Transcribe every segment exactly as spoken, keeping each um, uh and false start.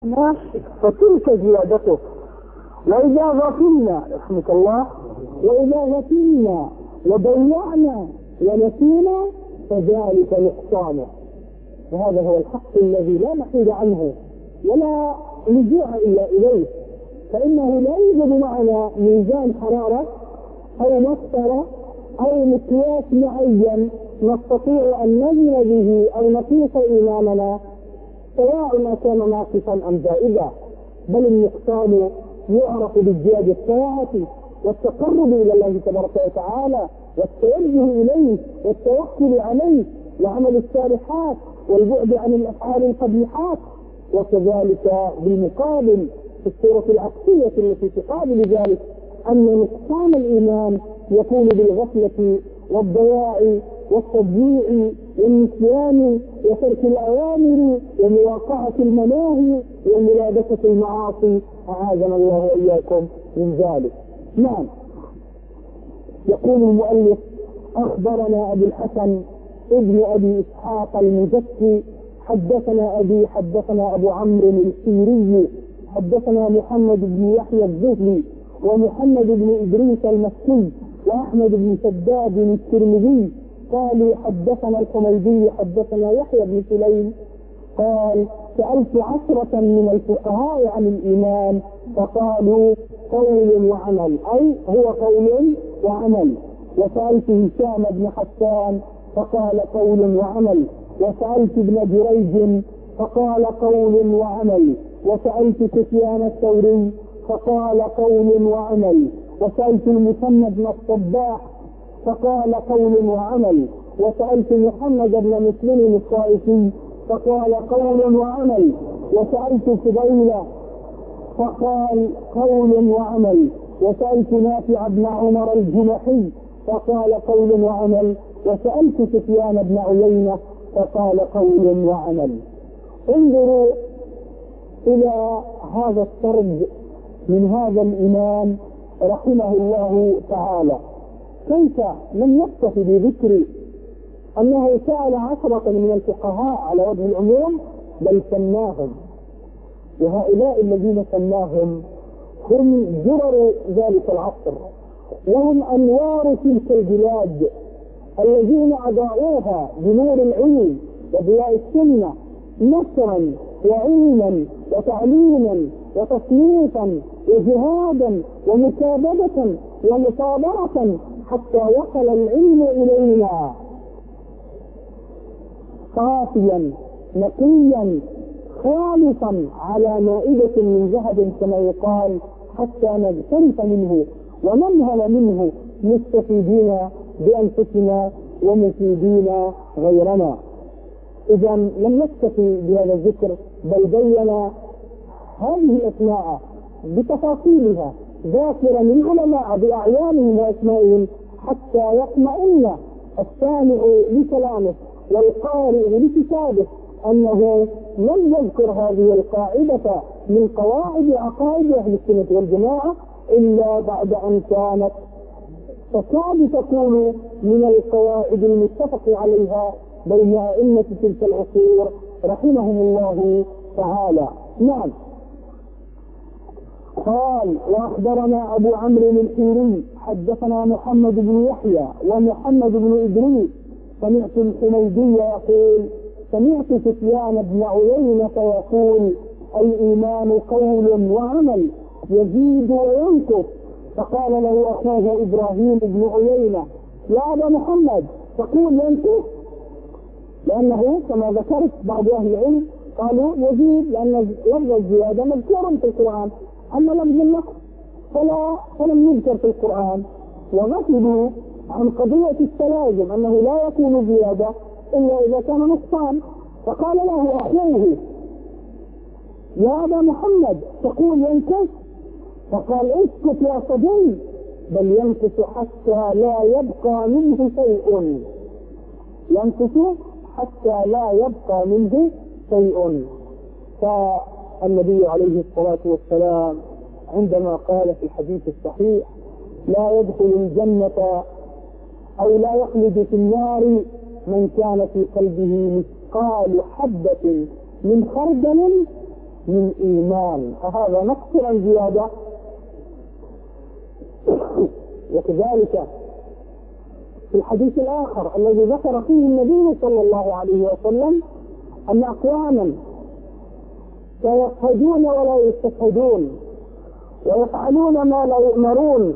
فتلك زيادته. وإذا غفلنا رحمك الله وإذا غفلنا وضيعنا ونسينا فذلك نقصانه. وهذا هو الحق الذي لا محيد عنه ولا لجوء إلا إليه، فإنه لا يوجد معنا ميزان حرارة أو مسطرة أو مقياس معين نستطيع أن نزن به أو نقيس إيماننا سواء ما كان ناقصا أم زائدا، بل النقصان يعرف بازدياد الطاعة والتقرب إلى الله تبارك وتعالى والتوجه إليه والتوكل عليه وعمل الصالحات والبعد عن الأفعال القبيحات. وكذلك بالمقابل في الصورة العكسية التي تقابل ذلك أن نقصان الإيمان يكون بالغفلة والضياع والتضييع والنسيان وترك الأوامر ومواقعة المناهي وملابسة المعاصي، أعاذنا الله وإياكم من ذلك. نعم، يقول المؤلف: أخبرنا أبي الحسن ابن أبي إسحاق المزكي حدثنا أبي حدثنا أبو عمرو السيري حدثنا محمد بن يحيى الذهلي ومحمد بن إدريس المكي وأحمد بن سداد الترمذي قالوا حدثنا الحميدي حدثنا يحيى بن سليم قال: سألت عشرة من الفقهاء عن الإيمان فقالوا قول وعمل، أي هو قول وعمل. وسألت هشام بن حسان فقال قول وعمل. وسألت ابن جريج فقال قول وعمل. وسألت سفيان الثوري فقال قول وعمل. وسألت المثنى بن الصباح فقال قول وعمل. وسألت محمد بن مسلم الطائفي فقال قول وعمل. وسألت فضيلة فقال قول وعمل. وسألت نافع بن عمر الجمحي فقال قول وعمل. وسألت سفيان بن عيينة فقال قول وعمل. انظروا إلى هذا السرد من هذا الإمام رحمه الله تعالى، كيف لم يكتفي بذكر أنه سأل عشرة من الفقهاء على وجه العموم، بل سماهم، وهؤلاء الذين سماهم هم درر ذلك العصر، وهم أنوار تلك البلاد الذين أضاءوها بنور العلم وضياء السنة نصرا وعلما وتعليما وتصنيفا وجهادا ومكابدة ومصابرة حتى وصل العلم إلينا صافيا نقيا خالصا على مائدة من ذهب كما يقال، حتى نغترف منه وننهل منه مستفيدين بأنفسنا ومفيدين غيرنا. إذا لم نكتفي بهذا الذكر، بل بين هذه الأسماء بتفاصيلها ذاكرا العلماء بأعيانهم وأسمائهم حتى يطمئن السامع لكلامه والقارئ لكتابه أنه لم يذكر هذه القاعدة من قواعد عقائد أهل السنة والجماعة إلا بعد أن كانت تكاد تكون من القواعد المتفق عليها بين أئمة تلك العصور رحمهم الله تعالى. نعم، قال: وأخبرنا أبو عمرو الحيري حدثنا محمد بن يحيى ومحمد بن إدريس سمعت الحميدي يقول: سمعت سفيان بن عيينة يقول: الإيمان قول وعمل يزيد وينقص. فقال له أخوه إبراهيم بن عيينة: يا أبا محمد تقول ينقص؟ لأنه كما ذكرت بعض أهل العلم قالوا يزيد لأن لفظ الزيادة مذكور في القرآن، أما لفظ النقص فلا فلم يذكر في القرآن، وغفلوا عن قضية التلازم أنه لا يكون زيادة إلا إذا كان نقصان. فقال له أخوه: يا أبا محمد تقول ينقص؟ فقال: اسكت يا صبي، بل ينقص حتى لا يبقى منه شيء، ينقص حتى لا يبقى منه شيء. فالنبي عليه الصلاة والسلام عندما قال في الحديث الصحيح: لا يدخل الجنة أو لا يخلد في النار من كان في قلبه مثقال حبة من خردل من إيمان، فهذا نقص عن زيادة. وكذلك في الحديث الآخر الذي ذكر فيه النبي صلى الله عليه وسلم أن أقواما سيصهدون ولا يستشهدون ويفعلون ما لا يؤمرون،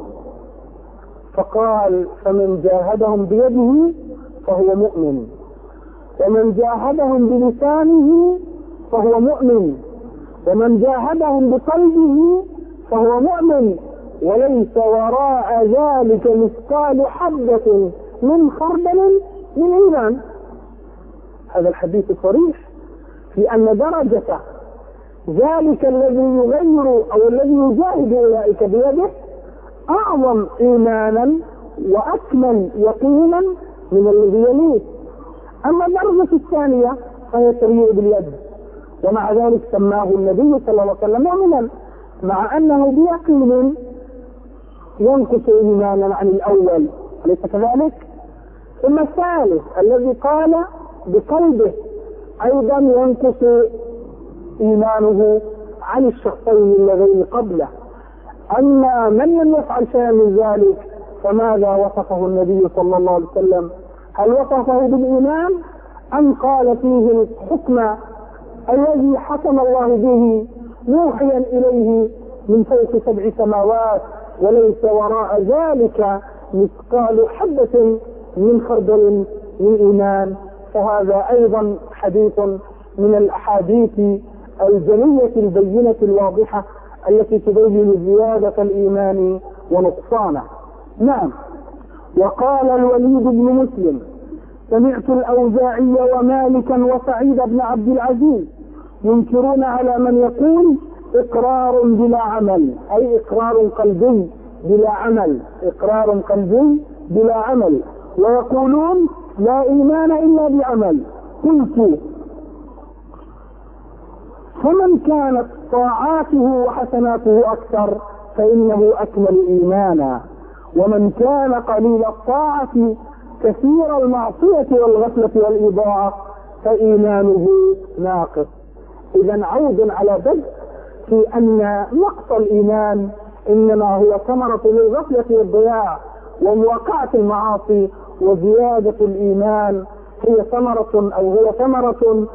فقال: فمن جاهدهم بيده فهو مؤمن، ومن جاهدهم بلسانه فهو مؤمن، ومن جاهدهم بقلبه فهو مؤمن، وليس وراء ذلك مثقال حبة من خردل من إيمان. هذا الحديث صريح في أن درجة ذلك الذي يغير أو الذي يجاهد أولئك بيده أعظم إيمانا وأكمل يقينا من الذي يليه. أما الدرجة الثانية فهي التريع باليد، ومع ذلك سماه النبي صلى الله عليه وسلم مؤمنا، مع أنه بيقين ينقص إيمانا عن الأول، أليس كذلك؟ ثم الثالث الذي قال بقلبه أيضا ينقص إيمانه عن الشخصين اللذين قبله. أما من لم يفعل شيئا من ذلك فماذا وصفه النبي صلى الله عليه وسلم؟ هل وصفه بالإيمان أم قال فيه الحكم الذي حكم الله به موحيا إليه من فوق سبع سماوات وليس وراء ذلك مثقال حبة من خردل من إيمان؟ فهذا أيضا حديث من الأحاديث الجلية البينة الواضحة التي تبين زيادة الإيمان ونقصانه. نعم. وقال الوليد بن مسلم: سمعت الأوزاعي ومالكا وسعيد بن عبد العزيز ينكرون على من يقول إقرار بلا عمل، أي إقرار قلبي بلا عمل، إقرار قلبي بلا عمل، ويقولون لا إيمان إلا بعمل. قلت: فمن كانت طاعاته وحسناته أكثر فإنه أكمل إيمانا، ومن كان قليل الطاعة كثير المعصية والغفلة والإضاعة فإيمانه ناقص. إذا عود على بدء في أن نقص الإيمان إنما هو ثمرة للغفلة والضياع ومواقعة المعاصي، وزيادة الإيمان هي ثمرة أو هو ثمرة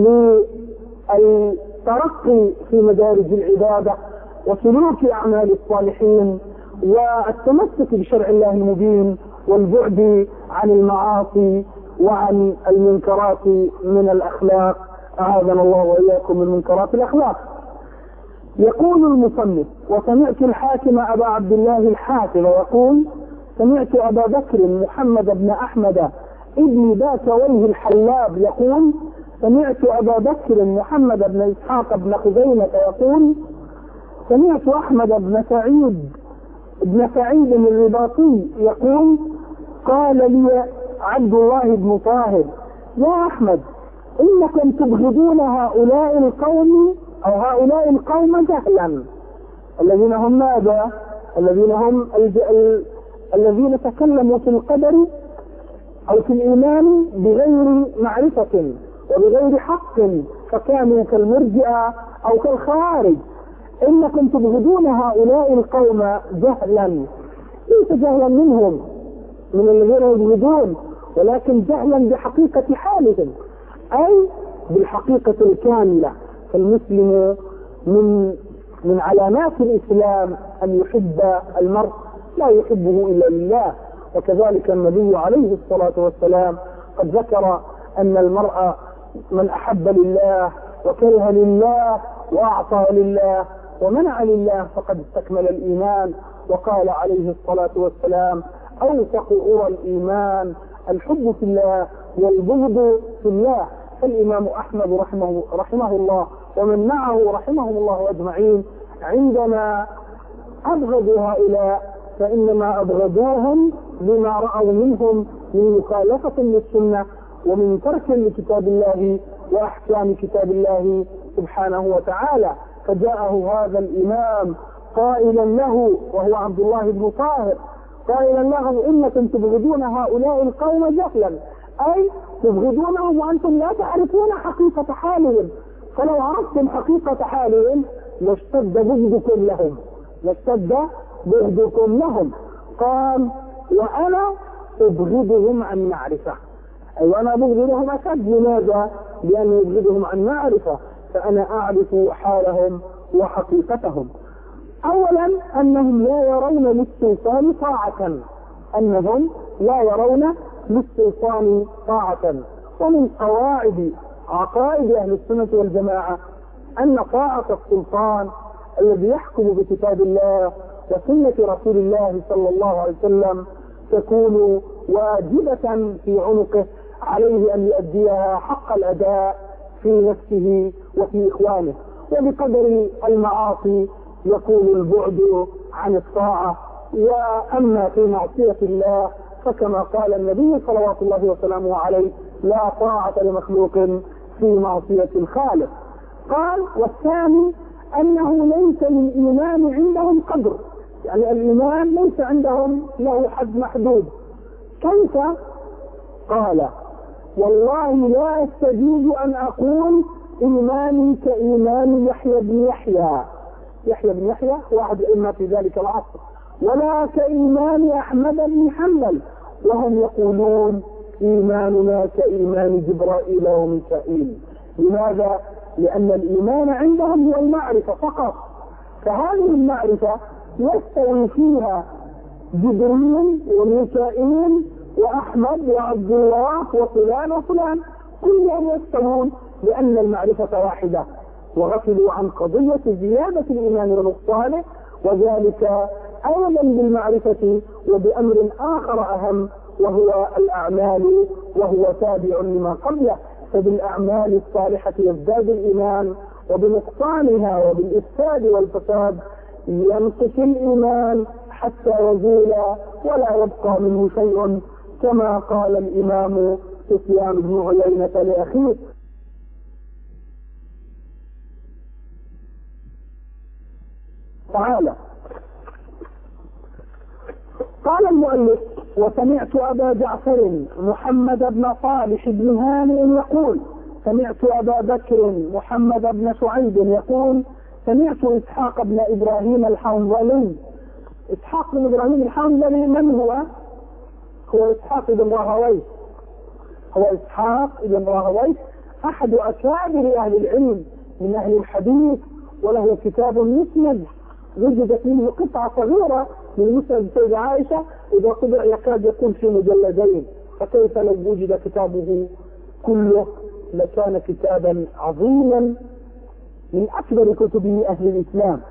للترقي في مدارج العبادة وسلوك أعمال الصالحين والتمسك بشرع الله المبين والبعد عن المعاصي وعن المنكرات من الأخلاق. أعاذنا الله وإياكم من منكرات الأخلاق. يقول المصنف: وسمعت الحاكم أبا عبد الله الحافظ يقول: سمعت أبا بكر محمد بن أحمد ابن باكويه الحلاب يقول: سمعت أبا بكر محمد بن إسحاق بن خزيمة يقول: سمعت أحمد بن سعيد بن سعيد الرباطي يقول: قال لي عبد الله بن طاهر: يا أحمد، إنكم تبغضون هؤلاء القوم أو هؤلاء القوم جهلا، الذين هم ماذا؟ الذين هم ال... الذين تكلموا في القدر أو في الإيمان بغير معرفة وبغير حق، فكانوا كالمرجئة أو كالخوارج. إنكم تبغضون هؤلاء القوم جهلا، ليس جهلا منهم من الذين يبغضون، ولكن جهلا بحقيقة حالهم، أي بالحقيقة الكاملة. فالمسلم من من علامات الإسلام أن يحب المرء لا يحبه إلا لله، وكذلك النبي عليه الصلاة والسلام قد ذكر أن المرء من أحب لله وكره لله وأعطى لله ومنع لله فقد استكمل الإيمان. وقال عليه الصلاة والسلام: أوثق أرى الإيمان الحب في الله والبغض في الله. فالإمام أحمد رحمه, رحمه الله ومن معه رحمهم الله أجمعين عندما أبغضوا هؤلاء فإنما أبغضوهم لما رأوا منهم من مخالفة للسنة ومن ترك لكتاب الله وأحكام كتاب الله سبحانه وتعالى. فجاءه هذا الإمام قائلا له وهو عبد الله بن طاهر قائلا له: إنكم تبغضون هؤلاء القوم جهلا، أي تبغضونهم وأنتم لا تعرفون حقيقة حالهم، فلو عرفتم حقيقة حالهم لاشتد بغضكم لهم لاشتد بغضكم لهم. قال وأنا أبغضهم عن معرفة، أي وأنا أبغضهم أشد. لماذا؟ لأن أبغضهم عن معرفة، فأنا أعرف حالهم وحقيقتهم. أولا أنهم لا يرون للسلطان طاعة، أنهم لا يرون للسلطان طاعة. ومن قواعد عقائد أهل السنة والجماعة أن طاعة السلطان الذي يحكم بكتاب الله وسنة رسول الله صلى الله عليه وسلم تكون واجبة في عنقه، عليه أن يؤديها حق الأداء في نفسه وفي إخوانه. وبقدر المعاصي يكون البعد عن الطاعة. وأما في معصية الله فكما قال النبي صلوات الله وسلامه عليه لا طاعة لمخلوق في معصية الخالق. قال والثاني أنه ليس للإيمان عندهم قدر، يعني الإيمان ليس عندهم له حد محدود. كيف؟ قال والله لا أستجيز أن أقول إيماني كإيمان يحيى بن يحيى يحيى بن يحيى واحد الأئمة في ذلك العصر، ولا كإيمان أحمد بن حنبل، وهم يقولون إيماننا كإيمان جبرائيل وميكائيل. لماذا؟ لأن الإيمان عندهم هو المعرفة فقط، فهذه المعرفة يستوي فيها جبريل وميكائيل وأحمد وعبد الله وفلان وفلان، كلهم يستوون لأن المعرفة واحدة، وغفلوا عن قضية زيادة الإيمان ونقصانه، وذلك أيضا بالمعرفة وبأمر آخر أهم وهو الأعمال، وهو تابع لما قبله. فبالأعمال الصالحة يزداد الإيمان، وبنقصانها وبالإفساد والفساد ينقص الإيمان حتى يزول ولا يبقى منه شيء، كما قال الإمام سفيان بن عيينة لأخيه. تعالى قال المؤلف وسمعت أبا جعفر محمد بن صالح بن هانئ يقول سمعت أبا بكر محمد بن شعيب يقول سمعت إسحاق بن إبراهيم الحنظلي. إسحاق بن إبراهيم الحنظلي من هو؟ هو إسحاق بن راهويه هو إسحاق بن راهويه أحد أكابر أهل العلم من أهل الحديث، وله كتاب مسند وجدت منه قطعة صغيرة من مسند سيدة عائشة إذا طبع يكاد يكون في مجلدين، فكيف لو وجد كتابه كله لكان كتابا عظيما من أكبر كتب أهل الإسلام.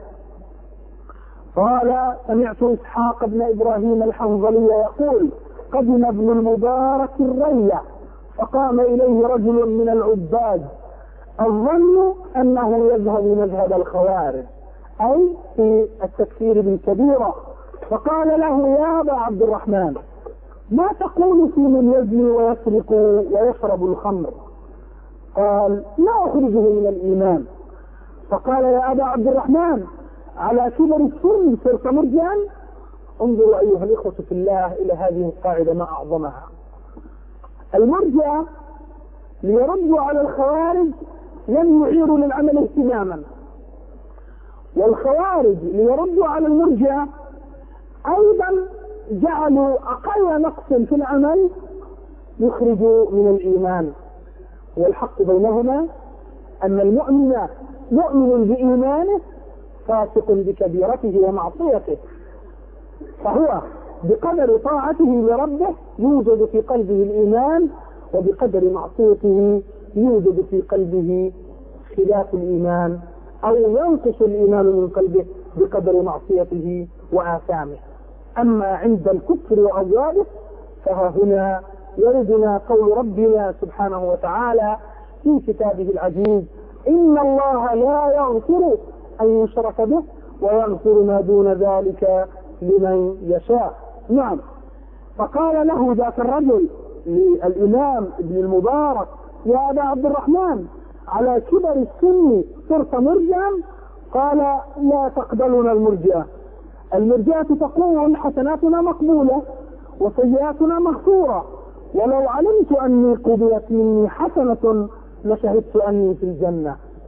قال سمعت إسحاق بن إبراهيم الحنظلي يقول قدم ابن المبارك الرية فقام إليه رجل من العباد الظن أنه يذهب مذهب الخوارج، أي في التكفير بالكبيرة، فقال له يا أبا عبد الرحمن ما تقول في من يزني ويسرق ويشرب الخمر؟ قال لا أخرجه من الإيمان. فقال يا أبا عبد الرحمن على كبر السن صرت مرجعا؟ انظروا أيها الإخوة في الله إلى هذه القاعدة ما أعظمها. المرجع ليردوا على الخوارج لم يعيروا للعمل اهتماما، والخوارج ليردوا على المرجع أيضا جعلوا أقل نقص في العمل يخرج من الإيمان. والحق بينهما أن المؤمن مؤمن بإيمانه فاسق بكبيرته ومعصيته، فهو بقدر طاعته لربه يوجد في قلبه الإيمان، وبقدر معصيته يوجد في قلبه خلاف الإيمان، أو ينقص الإيمان من قلبه بقدر معصيته وآثامه. أما عند الكفر وأضراره فها هنا يردنا قول ربنا سبحانه وتعالى في كتابه العزيز إن الله لا يغفر أن يشرك به ويغفر ما دون ذلك لمن يشاء. نعم. فقال له ذاك الرجل للإمام ابن المبارك يا أبا عبد الرحمن على كبر السن صرت مرجعا؟ قال لا تقبلنا المرجئة. المرجئة تقول حسناتنا مقبولة وسيئاتنا مغفورة، ولو علمت أني قبلت مني حسنة لشهدت أني في الجنة.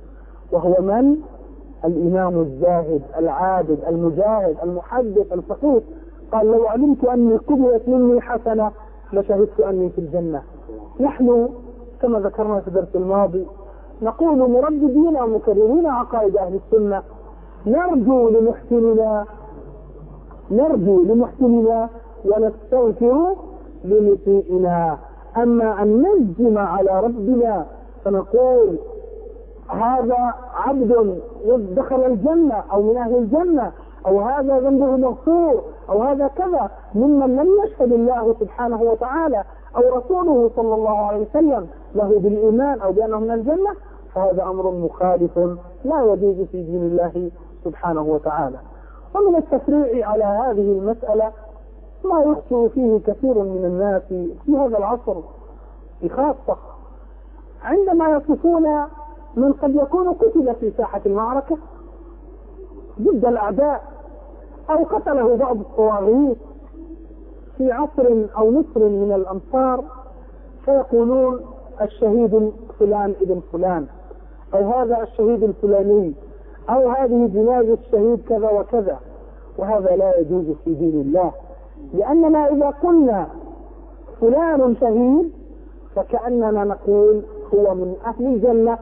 وهو من؟ الإمام الزاهد العابد المجاهد المحدث الفقيه. قال لو علمت أني قبلت مني حسنة لشهدت أني في الجنة. نحن كما ذكرنا في الدرس الماضي نقول مرددين ومكررين عقائد أهل السنة، نرجو لمحسننا نرجو لمحسننا ونستغفر لمسيئنا. أما أن نجزم على ربنا فنقول هذا عبد دخل الجنة أو من أهل الجنة، أو هذا ذنبه مغفور، أو هذا كذا، ممن لم يشهد الله سبحانه وتعالى أو رسوله صلى الله عليه وسلم له بالإيمان أو بأنه من الجنة، فهذا أمر مخالف لا يجوز في دين الله سبحانه وتعالى. ومن التفريع على هذه المسألة ما يخطئ فيه كثير من الناس في هذا العصر بخاصة، عندما يصفون من قد يكون قتل في ساحة المعركة ضد الأعداء أو قتله بعض الطواغيت في عصر أو مصر من الأمصار، فيقولون الشهيد فلان ابن فلان، أو هذا الشهيد الفلاني، أو هذه جنازة الشهيد كذا وكذا. وهذا لا يجوز في دين الله، لأننا إذا قلنا فلان شهيد فكأننا نقول هو من أهل الجنة.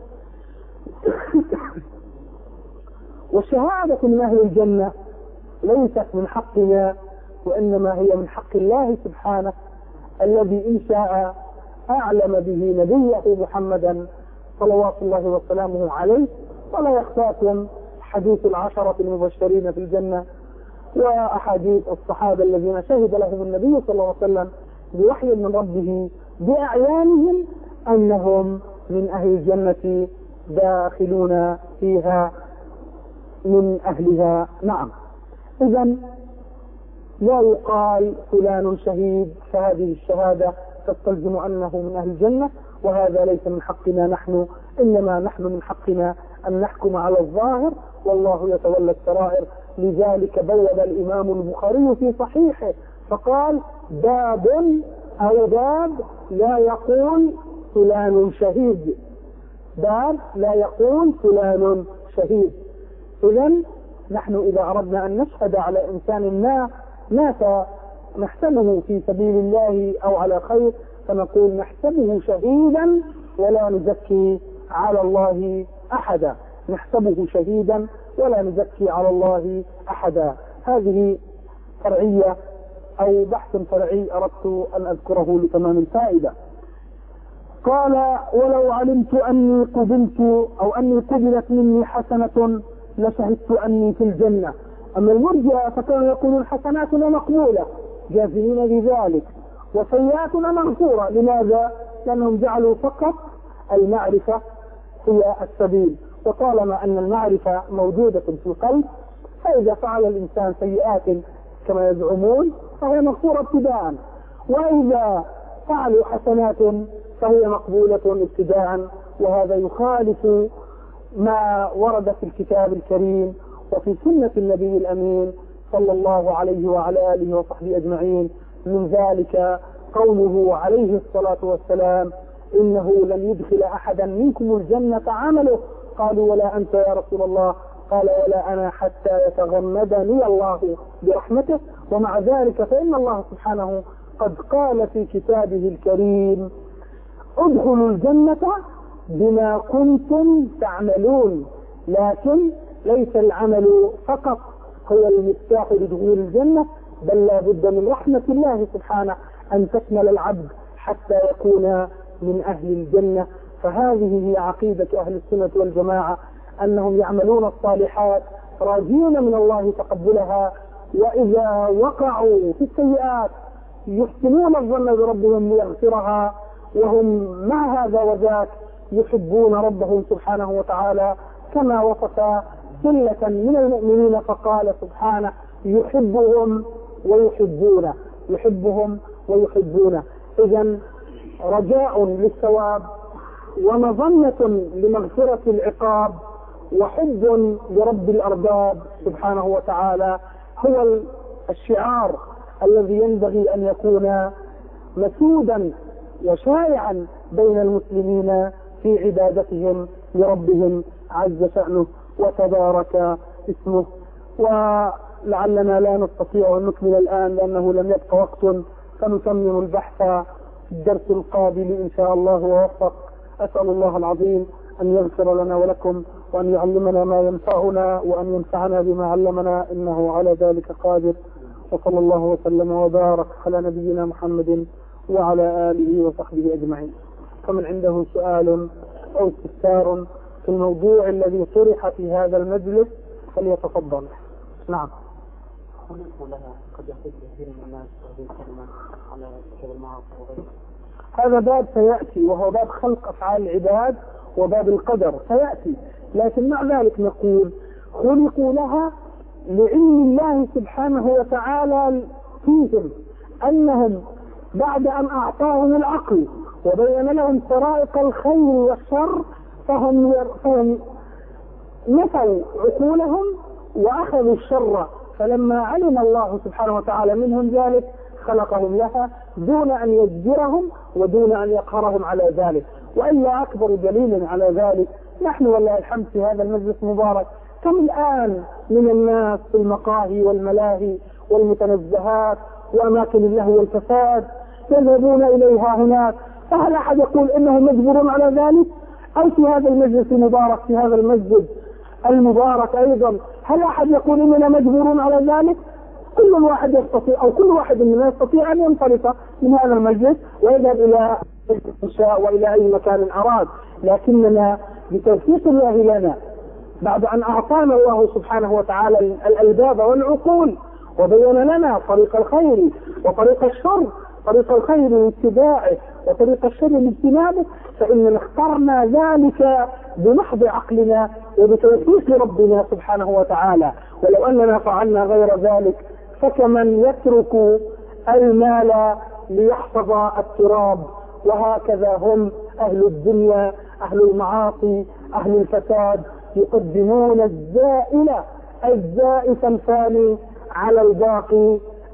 والشهادة من أهل الجنة ليست من حقنا، وإنما هي من حق الله سبحانه الذي إن شاء أعلم به نبيه محمدا صلوات الله وسلامه عليه. ولا يخفاكم حديث العشرة المبشرين في الجنة وأحاديث الصحابة الذين شهد لهم النبي صلى الله عليه وسلم بوحي من ربه بأعيانهم أنهم من أهل الجنة داخلون فيها من أهلها. نعم، إذن لا يقال فلان شهيد فهذه الشهادة تستلزم أنه من أهل الجنة، وهذا ليس من حقنا نحن، إنما نحن من حقنا أن نحكم على الظاهر والله يتولى السرائر. لذلك بوب الإمام البخاري في صحيحه فقال باب أو باب لا يقول فلان شهيد، باب لا يقول فلان شهيد. إذن نحن إذا أردنا أن نشهد على إنسان ما مات نحسبه في سبيل الله أو على خير فنقول نحسبه شهيدا ولا نزكي على الله أحدا، نحسبه شهيدا ولا نزكي على الله أحدا. هذه فرعية أو بحث فرعي أردت أن أذكره لتمام الفائدة. قال ولو علمت أني قبلت أو أني قبلت مني حسنة لشهدت أني في الجنة. أما المرجئة فكانوا يقولون حسناتنا مقبولة جازمين بذلك وسيئاتنا مغفورة. لماذا؟ لأنهم جعلوا فقط المعرفة هي السبيل، وطالما أن المعرفة موجودة في القلب فإذا فعل الإنسان سيئات كما يزعمون فهي مغفورة ابتداء، وإذا فعلوا حسنات فهي مقبولة ابتداء. وهذا يخالف ما ورد في الكتاب الكريم وفي سنة النبي الأمين صلى الله عليه وعلى آله وصحبه أجمعين. من ذلك قوله عليه الصلاة والسلام إنه لن يدخل أحدا منكم الجنة عمله. قالوا ولا أنت يا رسول الله؟ قال ولا أنا حتى يتغمدني الله برحمته. ومع ذلك فإن الله سبحانه قد قال في كتابه الكريم ادخلوا الجنة بما كنتم تعملون. لكن ليس العمل فقط هو المفتاح لدخول الجنة، بل لا بد من رحمة الله سبحانه أن تشمل العبد حتى يكون من أهل الجنة. فهذه هي عقيدة أهل السنة والجماعة، أنهم يعملون الصالحات راجين من الله تقبلها، وإذا وقعوا في السيئات يحسنون الظن بربهم ليغفرها، وهم مع هذا وذاك يحبون ربهم سبحانه وتعالى كما وصف سلة من المؤمنين فقال سبحانه يحبهم ويحبونه، يحبهم ويحبونه. إذن رجاء للثواب ومظنة لمغفرة العقاب وحب لرب الأرباب سبحانه وتعالى هو الشعار الذي ينبغي أن يكون مسودا وشائعا بين المسلمين في عبادتهم لربهم عز شأنه وتبارك اسمه. ولعلنا لا نستطيع أن نكمل الآن لأنه لم يبق وقت، فنتمم البحث في الدرس القابل إن شاء الله ووفق. أسأل الله العظيم أن يغفر لنا ولكم وأن يعلمنا ما ينفعنا وأن ينفعنا بما علمنا، إنه على ذلك قادر. وصلى الله وسلم وبارك على نبينا محمد وعلى آله وصحبه أجمعين. فمن عنده سؤال أو استفسار في الموضوع الذي طرح في هذا المجلس فليتفضل. نعم. قد يحتاج كثير من الناس هذه الكلمة على كتاب المعاصي وغيره. هذا باب سيأتي، وهو باب خلق أفعال العباد وباب القدر سيأتي، لكن مع ذلك نقول خلقوا لها لعلم الله سبحانه وتعالى فيهم، أنهم بعد أن أعطاهم العقل وبين لهم طرائق الخير والشر فهم فهم نفوا عقولهم وأخذوا الشر، فلما علم الله سبحانه وتعالى منهم ذلك خلقهم لها دون أن يجبرهم ودون أن يقهرهم على ذلك. وإلا أكبر دليل على ذلك نحن والله الحمد في هذا المجلس المبارك كم الآن من الناس في المقاهي والملاهي والمتنزهات وأماكن اللهو والفساد يذهبون إليها هناك، فهل أحد يقول إنه مجبور على ذلك؟ أو في هذا المجلس المبارك في هذا المسجد المبارك أيضا هل أحد يقول إننا مجبور على ذلك؟ كل واحد يستطيع أو كل واحد منا يستطيع أن ينصرف من هذا المجلس ويذهب إلى الشاء وإلى أي مكان أراد، لكننا بتوفيق الله لنا بعد أن أعطانا الله سبحانه وتعالى الألباب والعقول وبين لنا طريق الخير وطريق الشر، طريق الخير لاتباعه وطريق الشر لاجتنابه، فإننا اخترنا ذلك بمحض عقلنا وبتوفيق ربنا سبحانه وتعالى. ولو أننا فعلنا غير ذلك فكمن يترك المال ليحفظ التراب، وهكذا هم أهل الدنيا أهل المعاصي أهل الفساد يقدمون الزائل الزائف الفاني على الباقي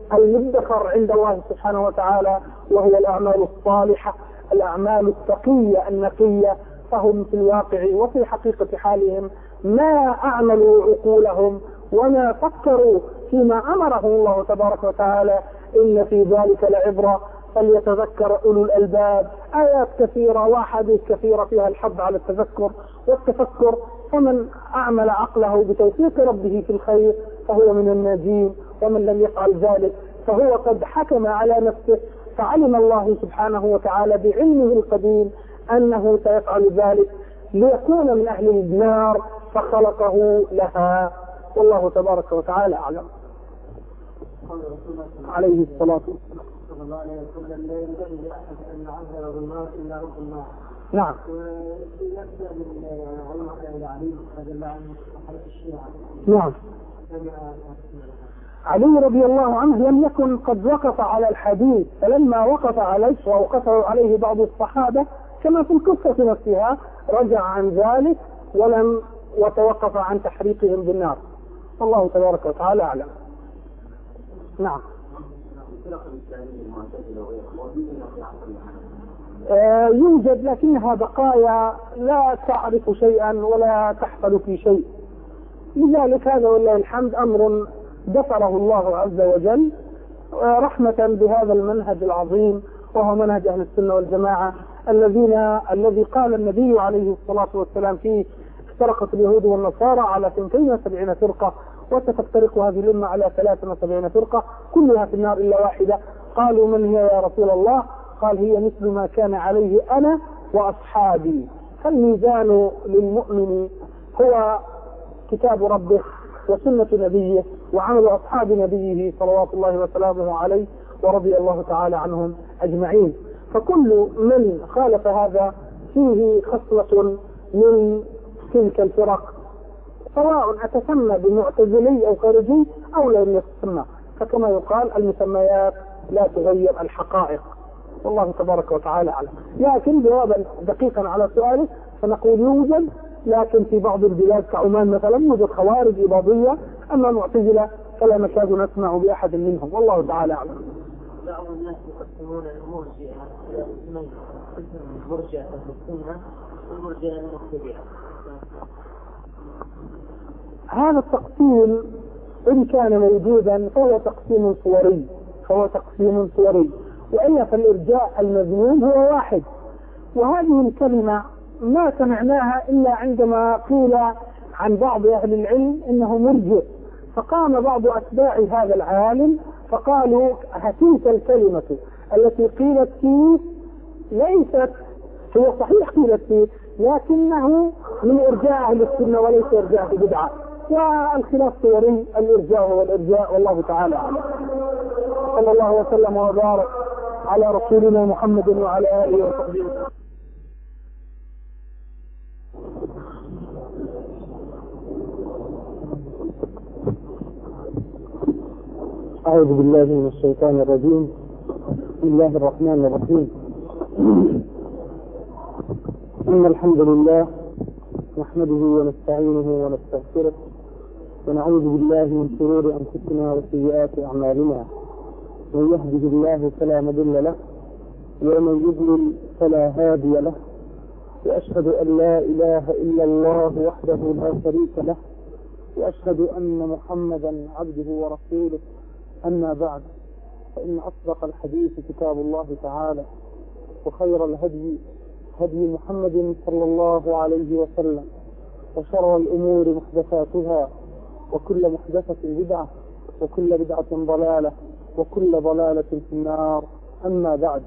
المدخر عند الله سبحانه وتعالى، وهي الأعمال الصالحة الأعمال التقية النقية. فهم في الواقع وفي حقيقة حالهم ما أعملوا عقولهم وما فكروا فيما أمره الله تبارك وتعالى، إن في ذلك لعبرة فليتذكر أولو الألباب. آيات كثيرة وأحاديث كثيرة فيها الحض على التذكر والتفكر، فمن أعمل عقله بتوفيق ربه في الخير فهو من الناجين، ومن لم يفعل ذلك فهو قد حكم على نفسه، فعلم الله سبحانه وتعالى بعلمه القديم أنه سيفعل ذلك ليكون من أهل النار فخلقه لها، والله تبارك وتعالى أعلم. عليه الصلاة والسلام. صلى الله عليه وسلم: لا ينبغي لأحد أن يعذب بالنار إلا رب النار. نعم. ويبدأ بالعلماء إلى علي رضي الله عنه وحركة الشيعة. نعم. علي رضي الله عنه لم يكن قد وقف على الحديث، فلما وقف عليه ووقف عليه بعض الصحابة كما في القصة نفسها رجع عن ذلك ولم وتوقف عن تحريقهم بالنار، والله تبارك وتعالى أعلم. نعم. آه يوجد لكنها بقايا لا تعرف شيئا ولا تحصل في شيء، لذلك هذا والله الحمد أمر دفره الله عز وجل آه رحمة بهذا المنهج العظيم، وهو منهج أهل السنة والجماعة الذين الذي قال النبي عليه الصلاة والسلام فيه: افترقت اليهود والنصارى على اثنتين وسبعين فرقة وستفترق هذه الأمة على ثلاث وسبعين فرقة كلها في النار إلا واحدة. قالوا: من هي يا رسول الله؟ قال: هي مثل ما كان عليه أنا وأصحابي. فالميزان للمؤمن هو كتاب ربه وسنة نبيه وعمل أصحاب نبيه صلوات الله وسلامه عليه ورضي الله تعالى عنهم أجمعين. فكل من خالف هذا فيه خصلة من تلك الفرق، سواء أتسمى بمعتزلي أو خارجي أو لم يتسمى، فكما يقال المسميات لا تغير الحقائق، والله تبارك وتعالى أعلم. لكن جوابا دقيقا على سؤالك فنقول يوجد، لكن في بعض البلاد كعمان مثلا يوجد خوارج إباضية، أما معتزلة فلا نكاد نسمع بأحد منهم، والله تعالى أعلم. بعض الناس يقسمون المرجئة إلى قسمين: قسم مرجئة أهل السنة والمرجئة المبتدعة. هذا التقسيم إن كان موجودا فهو تقسيم صوري فهو تقسيم صوري وإلا فالإرجاء المذموم هو واحد. وهذه الكلمة ما سمعناها إلا عندما قيل عن بعض أهل العلم إنه مرجئ، فقام بعض أتباع هذا العالم فقالوا هتلك الكلمة التي قيلت فيه ليست هي صحيح قيلت فيه لكنه من إرجاء أهل السنة وليس إرجاء بدعة، والخلاف صوري الإرجاء والإرجاء والله تعالى أعلم. صلى الله وسلم وبارك على رسولنا محمد وعلى آله وصحبه وسلم. أعوذ بالله من الشيطان الرجيم. بسم الله الرحمن الرحيم. إن الحمد لله نحمده ونستعينه ونستغفره ونعوذ بالله من شرور أنفسنا وسيئات أعمالنا، من يهده الله فلا مضل له ومن يضلل فلا هادي له، وأشهد أن لا إله إلا الله وحده لا شريك له، وأشهد أن محمدا عبده ورسوله. أما بعد، فإن أصدق الحديث كتاب الله تعالى، وخير الهدي هدي محمد صلى الله عليه وسلم، وشر الأمور محدثاتها، وكل محدثة بدعة، وكل بدعة ضلالة، وكل ضلالة في النار. أما بعد،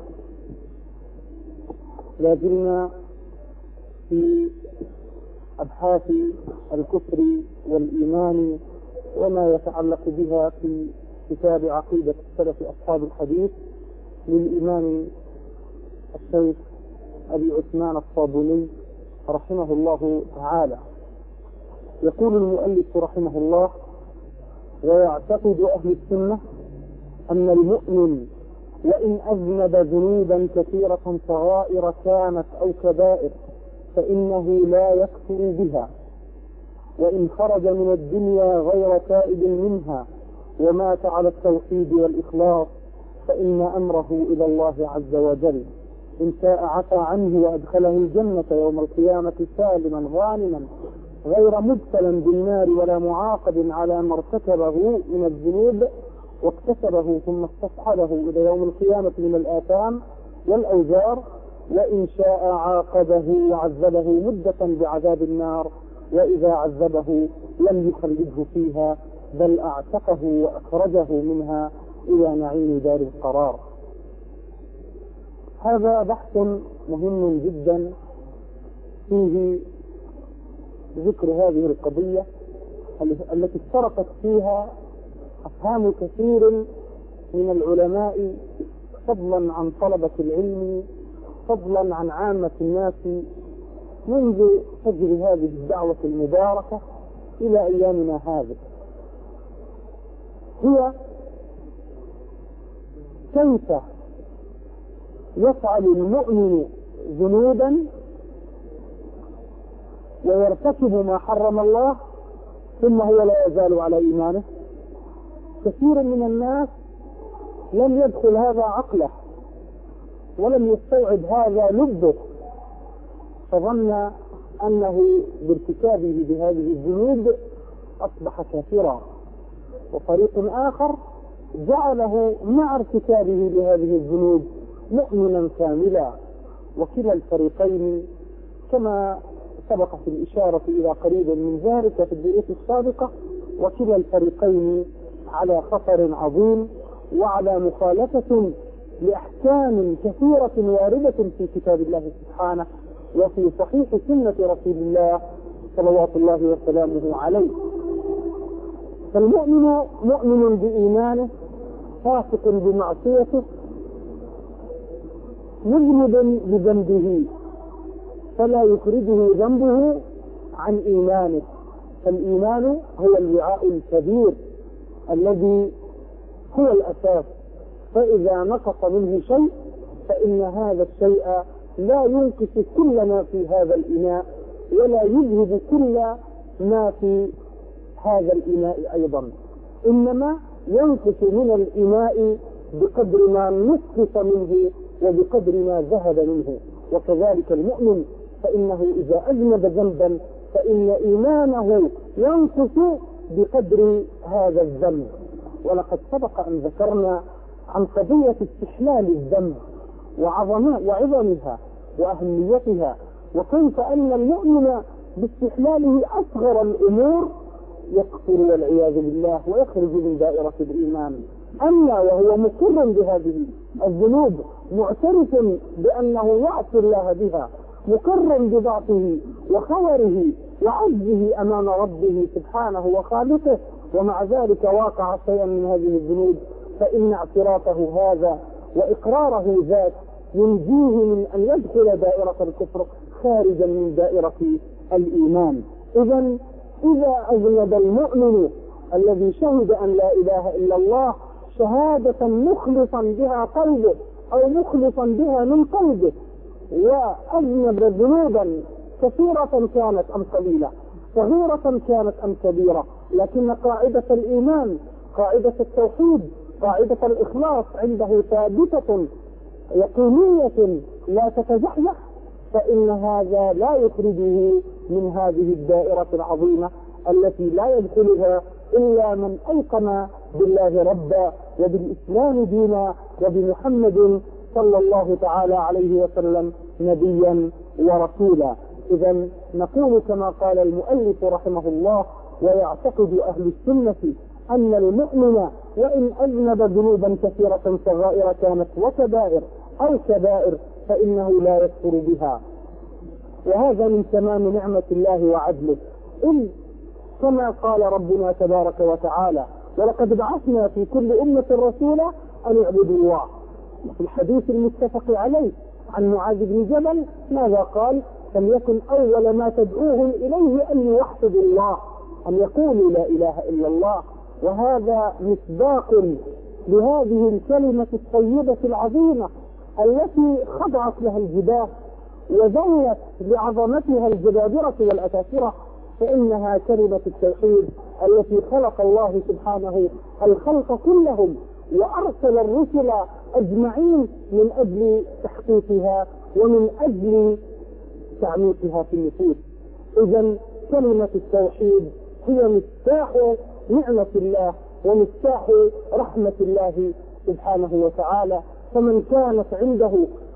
لازلنا في أبحاث الكفر والإيمان وما يتعلق بها في كتاب عقيدة السلف أصحاب الحديث للإمام الشيخ أبي عثمان الصابوني رحمه الله تعالى. يقول المؤلف رحمه الله: ويعتقد أهل السنة أن المؤمن وإن أذنب ذنوبا كثيرة صغائر كانت أو كبائر فإنه لا يكفر بها، وإن خرج من الدنيا غير تائب منها ومات على التوحيد والإخلاص فإن أمره إلى الله عز وجل، إن شاء عفى عنه وأدخله الجنة يوم القيامة سالما غانما غير مبتلا بالنار ولا معاقب على ما ارتكبه من الذنوب واكتسبه ثم استصحبه إلى يوم القيامة من الآثام والأوزار، وإن شاء عاقبه وعذبه مدة بعذاب النار، وإذا عذبه لم يخلده فيها بل أعتقه وأخرجه منها إلى نعيم دار القرار. هذا بحث مهم جدا فيه ذكر هذه القضية التي اشتركت فيها أفهام كثير من العلماء، فضلا عن طلبة العلم، فضلا عن عامة الناس، منذ فجر هذه الدعوة المباركة إلى أيامنا هذه. هي كيف يفعل المؤمن ذنوبا ويرتكب ما حرم الله ثم هو لا يزال على إيمانه. كثير من الناس لم يدخل هذا عقله ولم يستوعب هذا لبه، فظن أنه بارتكابه بهذه الذنوب أصبح كافرا، وفريق آخر جعله مع ارتكابه بهذه الذنوب مؤمنا كاملا. وكلا الفريقين كما سبق في الإشارة إلى قريب من ذلك في الدروس السابقة، وكلا الفريقين على خطر عظيم وعلى مخالفة لأحكام كثيرة واردة في كتاب الله سبحانه وفي صحيح سنة رسول الله صلوات الله وسلامه عليه. فالمؤمن مؤمن بإيمانه، فاسق بمعصيته، مذنب بذنبه، فلا يخرجه ذنبه عن إيمانه. فالإيمان هو الوعاء الكبير الذي هو الأساس، فإذا نقص منه شيء فإن هذا الشيء لا ينقص كل ما في هذا الإناء ولا يذهب كل ما في هذا الإناء أيضا، إنما ينقص من الإناء بقدر ما نقص منه وبقدر ما ذهب منه. وكذلك المؤمن، فإنه إذا أذنب ذنبا فإن إيمانه ينقص بقدر هذا الذنب. ولقد سبق أن ذكرنا عن قضية استحلال الذنب وعظمها وأهميتها، وكيف أن المؤمن باستحلاله أصغر الأمور يكفر والعياذ بالله ويخرج من دائرة الإيمان. أما وهو مقر بهذه الذنوب معترف بأنه يعصي الله بها، مقر بضعفه وخوره وعجزه أمام ربه سبحانه وخالقه، ومع ذلك واقع شيئا من هذه الذنوب، فإن اعترافه هذا وإقراره ذات ينجيه من أن يدخل دائرة الكفر خارجا من دائرة الإيمان. إذا إذا أذنب المؤمن الذي شهد أن لا إله إلا الله شهادة مخلصا بها قلبه أو مخلصا بها من قلبه، وأذنب ذنوبا كثيرة كانت أم قليلة، صغيرة كانت أم كبيرة، لكن قاعدة الإيمان، قاعدة التوحيد، قاعدة الإخلاص عنده ثابتة يقينية لا تتزحزح، فإن هذا لا يخرجه من هذه الدائرة العظيمة التي لا يدخلها إلا من أيقن بالله ربا وبالإسلام دينا وبمحمد صلى الله تعالى عليه وسلم نبيا ورسولا. إذا نقول كما قال المؤلف رحمه الله: ويعتقد أهل السنة أن المؤمن وإن أذنب ذنوبا كثيرة صغائر كانت وكبائر أو كبائر فإنه لا يكفر بها. وهذا من تمام نعمة الله وعدله، إن كما قال ربنا تبارك وتعالى: ولقد بعثنا في كل أمة رسولا أن اعبدوا الله. في الحديث المتفق عليه عن معاذ بن جبل ماذا قال؟ فليكن أول ما تدعوهم إليه أن يوحدوا الله، أن يقولوا لا إله إلا الله. وهذا مصداق لهذه الكلمة الطيبة العظيمة التي خضعت لها الجباه وذلت لعظمتها الجبابرة والأكاثرة، فإنها كلمة التوحيد التي خلق الله سبحانه الخلق كلهم وأرسل الرسل أجمعين من أجل تحقيقها ومن أجل تعميقها في النفوس. إذن كلمة التوحيد هي مفتاح نعمة الله ومفتاح رحمة الله سبحانه وتعالى، فمن كانت عنده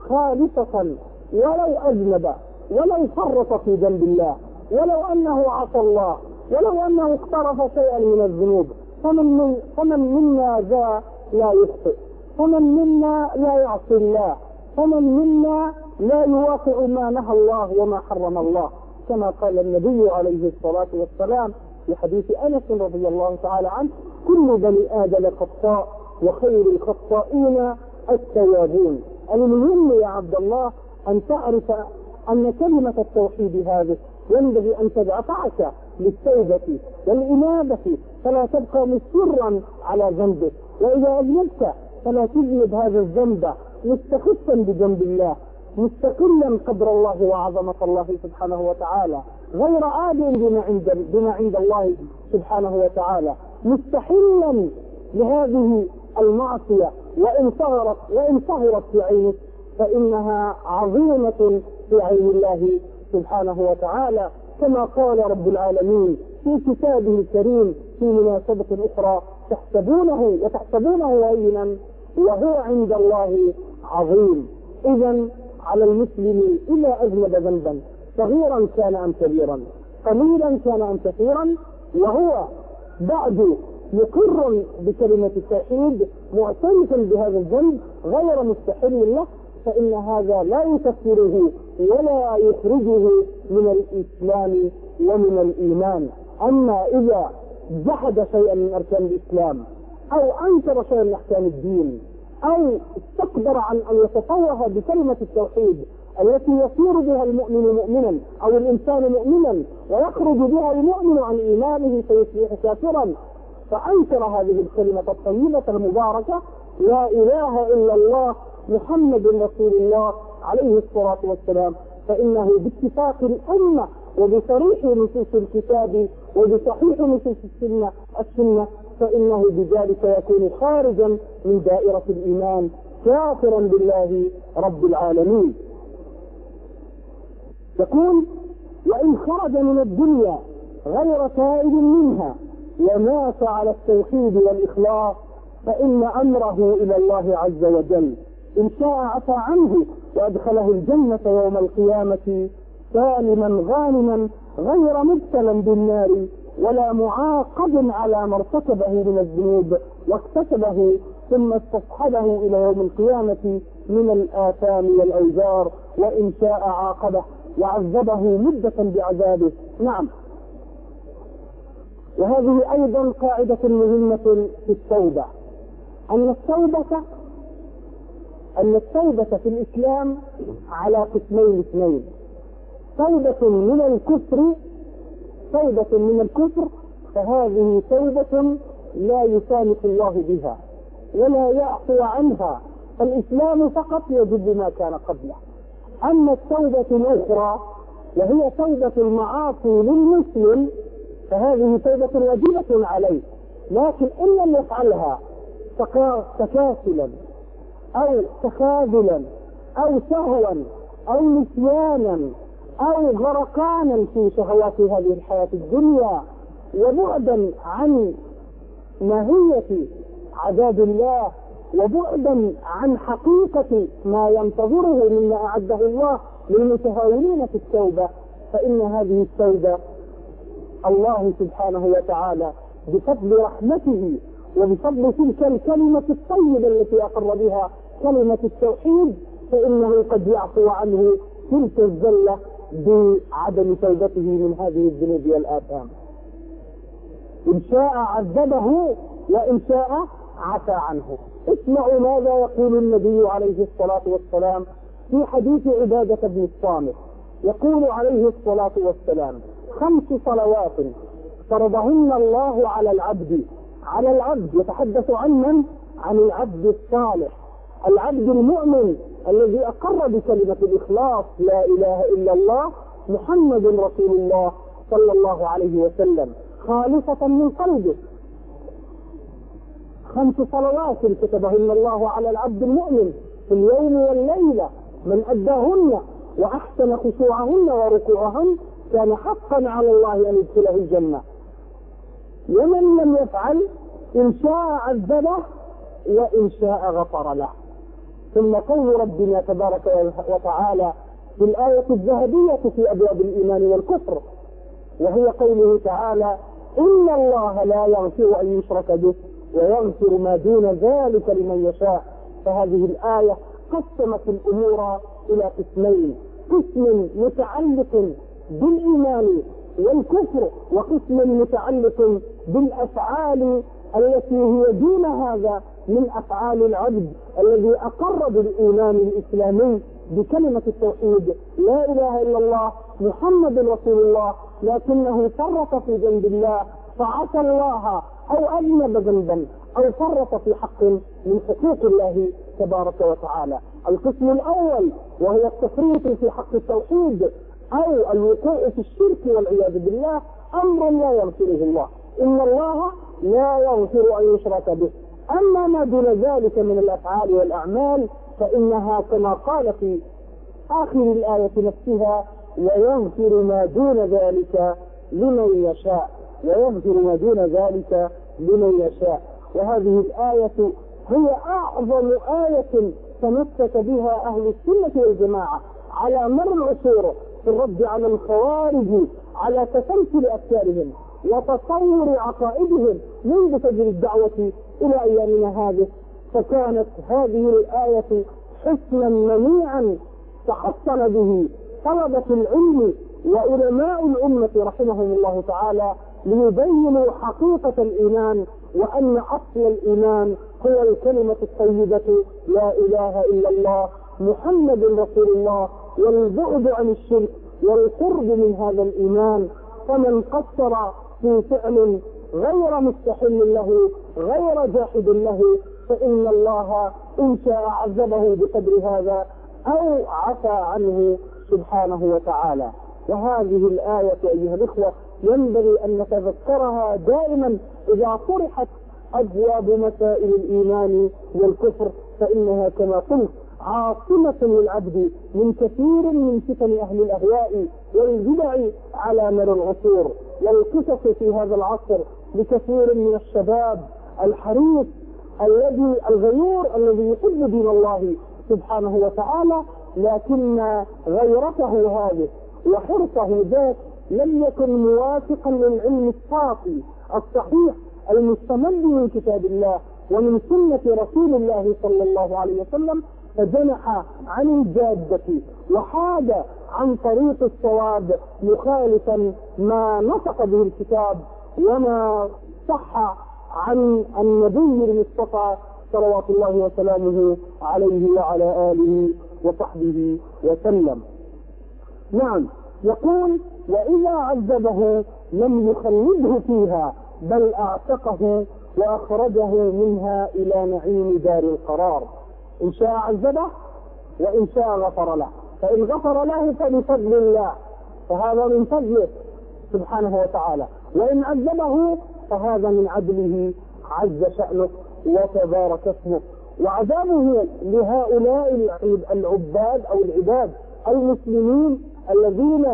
خالصة ولو أذنب ولو فرط في ذنب الله ولو أنه عصى الله ولو أنه اقترف شيئا من الذنوب، فمن, من فمن منا ذا لا يخطئ، فمن منا لا يعصي الله، فمن منا لا يواقع ما نهى الله وما حرم الله، كما قال النبي عليه الصلاة والسلام في حديث أنس رضي الله تعالى عنه: كل بني آدم خطاء وخير الخطائين التوابون. المهم يا عبد الله أن تعرف أن كلمة التوحيد هذه ينبغي أن تدفعك للتوبة والإنابة، فلا تبقى مصرا على ذنبك، وإذا أذنبت فلا تذنب هذا الذنب مستخفا بذنب الله، مستقلا قدر الله وعظمة الله سبحانه وتعالى، غير عاد بما عند بما عند الله سبحانه وتعالى، مستحلا لهذه المعصية، وإن صغرت وإن صغرت في عينك فإنها عظيمة في عين الله سبحانه وتعالى، كما قال رب العالمين في كتابه الكريم في مناسبة أخرى: تحسبونه وتحسبونه هينا وهو عند الله عظيم. إذا على المسلم إذا أذنب ذنبا صغيرا كان أم كبيرا، قليلا كان أم كثيرا، وهو بعد مقر بكلمة التوحيد معترفا بهذا الذنب غير مستحل له، فإن هذا لا يكفره ولا يخرجه من الإسلام ومن الإيمان. أما إذا جحد شيئا من أركان الإسلام أو أنكر شيئا من أحكام الدين أو استكبر عن أن يتفوه بكلمة التوحيد التي يصير بها المؤمن مؤمنا أو الإنسان مؤمنا ويخرج بها المؤمن عن إيمانه فيصبح كافرا، فأنكر هذه الكلمة الطيبة المباركة: لا إله إلا الله محمد رسول الله عليه الصلاة والسلام، فإنه باتفاق الأمة وبصريح نصوص الكتاب وبصحيح نصوص السنة السنة فإنه بذلك يكون خارجا من دائرة الإيمان كافرا بالله رب العالمين. يقول: وإن خرج من الدنيا غير تائب منها ومات على التوحيد والإخلاص فإن أمره إلى الله عز وجل، إن شاء عفى عنه وأدخله الجنة يوم القيامة سالما غانما غير مبتلا بالنار ولا معاقب على ما ارتكبه من الذنوب واكتسبه ثم استصحبه إلى يوم القيامة من الآثام والأوزار، وإن شاء عاقبه وعذبه مدة بعذابه. نعم، وهذه أيضا قاعدة مهمة في التوبة، أن التوبة أن التوبة في الإسلام على قسمين اثنين: توبة من الكفر توبة من الكفر فهذه توبة لا يسامح الله بها ولا يعفو عنها، الإسلام فقط يجب ما كان قبله. أما التوبة الأخرى وهي توبة المعاصي للمسلم فهذه توبة واجبة عليه، لكن إن لم يفعلها تكاسلا أو تخاذلا أو سهوا أو نسيانا أو غرقانا في شهوات هذه الحياة الدنيا وبعدا عن ماهية عذاب الله وبعدا عن حقيقة ما ينتظره مما أعده الله للمتهاونين في التوبة، فإن هذه التوبة الله سبحانه وتعالى بفضل رحمته وبفضل تلك الكلمة الطيبة التي أقر بها كلمة التوحيد فإنه قد يعفو عنه تلك الزلة بعدم توبته من هذه الذنوب والآثام. إن شاء عذبه وإن شاء عفى عنه. اسمعوا ماذا يقول النبي عليه الصلاة والسلام في حديث عبادة بن الصامت، يقول عليه الصلاة والسلام: خمس صلوات فرضهن الله على العبد على العبد يتحدث عن من؟ عن العبد الصالح، العبد المؤمن الذي أقر بكلمة الإخلاص لا إله إلا الله محمد رسول الله صلى الله عليه وسلم خالصة من قلبه. خمس صلوات كتبهن الله على العبد المؤمن في اليوم والليلة، من أداهن وأحسن خشوعهن وركوعهن كان حقا على الله أن يدخله الجنة، ومن لم يفعل إن شاء عذبه وإن شاء غفر له. ثم قول ربنا تبارك وتعالى في الآية الذهبية في أبواب الإيمان والكفر، وهي قوله تعالى: إن الله لا يغفر أن يشرك به ويغفر ما دون ذلك لمن يشاء. فهذه الآية قسمت الأمور إلى قسمين: قسم متعلق بالإيمان والكفر وقسم متعلق بالأفعال التي هي دون هذا من أفعال العبد الذي أقر بالإيمان الإسلامي بكلمة التوحيد لا إله إلا الله محمد رسول الله، لكنه فرط في جنب الله فعصى الله أو أذنب ذنبا أو فرط في حق من حقوق الله تبارك وتعالى. القسم الأول وهي التفريط في حق التوحيد أو الوقوع في الشرك والعياذ بالله أمر لا يغفره الله، إن الله لا يغفر أن يشرك به. أما ما دون ذلك من الأفعال والأعمال فإنها كما قال في آخر الآية نفسها: ويغفر ما دون ذلك لمن يشاء، ويغفر ما دون ذلك لمن يشاء. وهذه الآية هي أعظم آية تمسك بها أهل السنة والجماعة على مر العصور في الرد على الخوارج على تسلسل أفكارهم وتصور عقائدهم منذ فجر الدعوة إلى أيامنا هذه. فكانت هذه الآية حسنا منيعا تحصن به طلبة العلم وعلماء الأمة رحمهم الله تعالى ليبينوا حقيقة الإيمان، وأن أصل الإيمان هو الكلمة الطيبة لا إله إلا الله محمد رسول الله، والبعد عن الشرك والقرب من هذا الإيمان. فمن قصر في فعل غير مستحل له غير جاحد له فإن الله إن شاء عذبه بقدر هذا أو عفى عنه سبحانه وتعالى. وهذه الآية أيها الإخوة ينبغي أن نتذكرها دائما إذا طرحت أبواب مسائل الإيمان والكفر، فإنها كما قلت عاصمة للعبد من كثير من فتن أهل الأهواء والبدع على مر العصور. والقصص في هذا العصر لكثير من الشباب الحريص الذي الغيور الذي يحب دين الله سبحانه وتعالى، لكن غيرته هذه وحرصه ذاك لم يكن موافقا للعلم الصافي الصحيح المستمد من كتاب الله ومن سنة رسول الله صلى الله عليه وسلم، فجنح عن الجادة وحاد عن طريق الصواب مخالفا ما نطق به الكتاب وما صح عن النبي المصطفى صلوات الله وسلامه عليه وعلى آله وصحبه وسلم. نعم، يقول: وإذا عذبه لم يخلده فيها بل أعتقه وأخرجه منها إلى نعيم دار القرار. إن شاء عذبه وإن شاء غفر له، فإن غفر له فبفضل الله، فهذا من فضله سبحانه وتعالى، وإن عذبه فهذا من عدله عز شأنه وتبارك اسمه. وعذابه لهؤلاء العباد أو العباد المسلمين الذين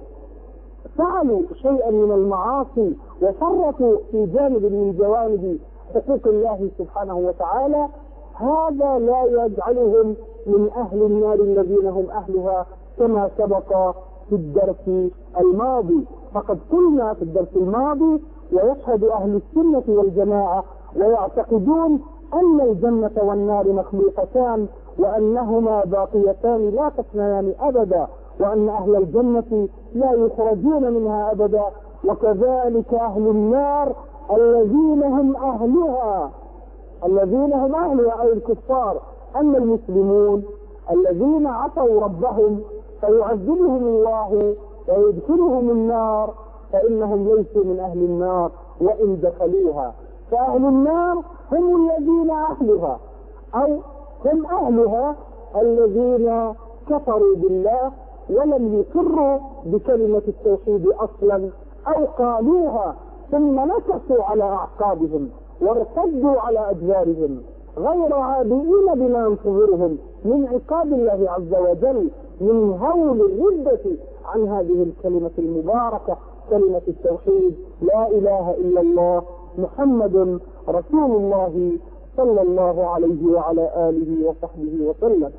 فعلوا شيئا من المعاصي وفرطوا في جانب من جوانب حقوق الله سبحانه وتعالى، هذا لا يجعلهم من أهل النار الذين هم أهلها كما سبق في الدرس الماضي. فقد قلنا في الدرس الماضي: ويشهد أهل السنة والجماعة ويعتقدون أن الجنة والنار مخلوقتان وأنهما باقيتان لا تفنيان أبدا، وأن أهل الجنة لا يخرجون منها أبدا، وكذلك أهل النار الذين هم أهلها الذين هم أهلها أي الكفار. أما المسلمون الذين عصوا ربهم فيعذبهم الله ويدخلهم النار فإنهم ليسوا من أهل النار وإن دخلوها. فأهل النار هم الذين أهلها أو هم أهلها الذين كفروا بالله ولم يقروا بكلمة التوحيد أصلا أو قالوها ثم نكسوا على أعقابهم وارتدوا على أدبارهم غير عابئين بما ينتظرهم من عقاب الله عز وجل من هول الردة عن هذه الكلمة المباركة، كلمة التوحيد: لا إله إلا الله محمد رسول الله صلى الله عليه وعلى آله وصحبه وسلم.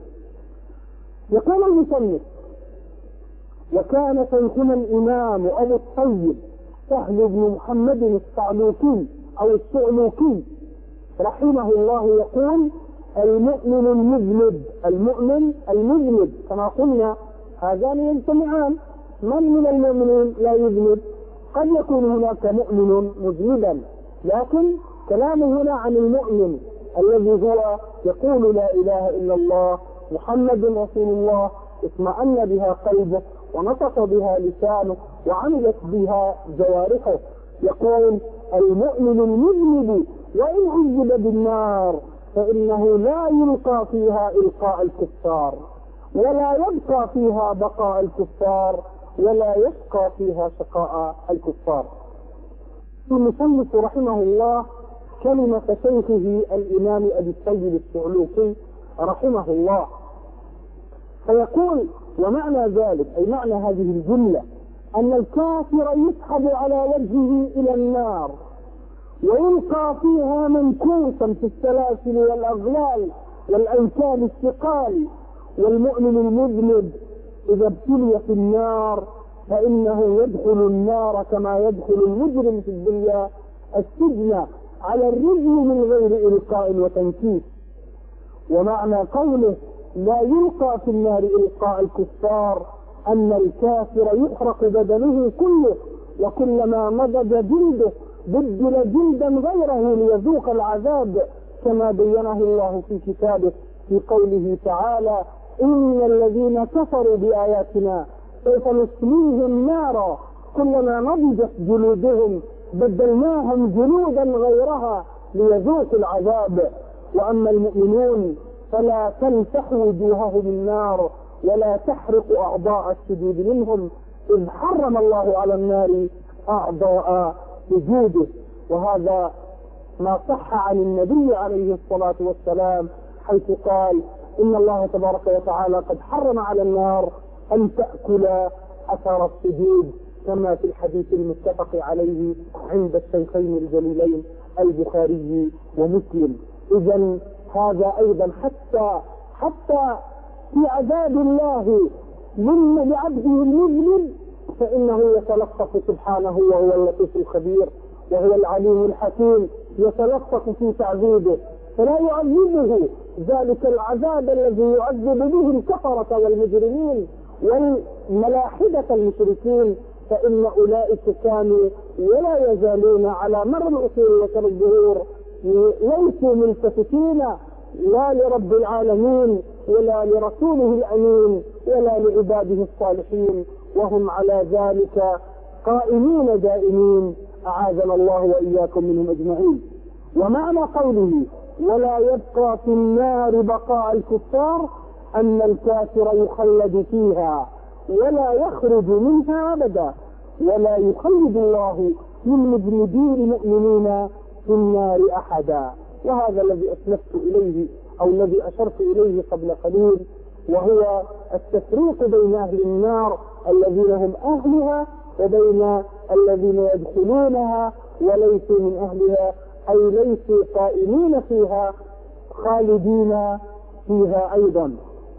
يقول المصنف: وكان شيخنا الإمام أبو الطيب سهل بن محمد الصعلوكي أو الصعلوكي رحمه الله يقول: المؤمن المذنب المؤمن المذنب كما قلنا هذان يجتمعان. من من المؤمنين لا يذنب؟ قد يكون هناك مؤمن مذنبا، لكن كلامه هنا عن المؤمن الذي هو يقول لا إله إلا الله محمد رسول الله، اطمأن بها قلبه ونطق بها لسانه وعملت بها جوارحه. يقول: المؤمن المذنب وإن عذب بالنار فإنه لا يلقى فيها إلقاء الكفار ولا يبقى فيها بقاء الكفار ولا يشقى فيها شقاء الكفار. المصنف رحمه الله كلمة شيخه الإمام أبي الطيب الصعلوكي رحمه الله، فيقول: ومعنى ذلك أي معنى هذه الجملة أن الكافر يسحب على وجهه إلى النار ويلقى فيها منكوسا في السلاسل والأغلال والأنكال الثقال، والمؤمن المذنب إذا ابتلي في النار فإنه يدخل النار كما يدخل المجرم في الدنيا السجن على الرجل من غير إلقاء وتنكيس. ومعنى قوله لا يلقى في النار إلقاء الكفار أن الكافر يحرق بدنه كله، وكلما مضج جلده بدل جلدا غيره ليذوق العذاب، كما بينه الله في كتابه في قوله تعالى: إن الذين كفروا بآياتنا سوف نصليهم نارا كلما نضجت جلودهم بدلناهم جلودا غيرها ليذوقوا العذاب. وأما المؤمنون فلا تلفح وجوههم النار ولا تحرق أعضاء السجود منهم، إذ حرم الله على النار أعضاء سجوده. وهذا ما صح عن النبي عليه الصلاة والسلام حيث قال: إن الله تبارك وتعالى قد حرم على النار أن تأكل أثر السجود، كما في الحديث المتفق عليه عند الشيخين الجليلين البخاري ومسلم. إذا هذا أيضا حتى حتى في عذاب الله من لعبده المذنب فإنه يتلطف سبحانه، وهو اللطيف الخبير وهو العليم الحكيم، يتلطف في تعذيبه، فلا يعذبه ذلك العذاب الذي يعذب به الكفرة والمجرمين والملاحدة المشركين، فإن أولئك كانوا ولا يزالون على مر العصور وكر الدهور ليسوا ملتفتين لا لرب العالمين ولا لرسوله الأمين ولا لعباده الصالحين، وهم على ذلك قائمين دائمين، أعاذنا الله وإياكم منهم أجمعين. ومعنى قوله ولا يبقى في النار بقاء الكفار أن الكافر يخلد فيها ولا يخرج منها أبدا، ولا يخلد الله من مذنبي المؤمنين في النار أحدا. وهذا الذي أسلفت إليه أو الذي أشرت إليه قبل قليل، وهو التفريق بين أهل النار الذين هم أهلها وبين الذين يدخلونها وليسوا من أهلها، أي ليسوا قائمين فيها خالدين فيها أيضا.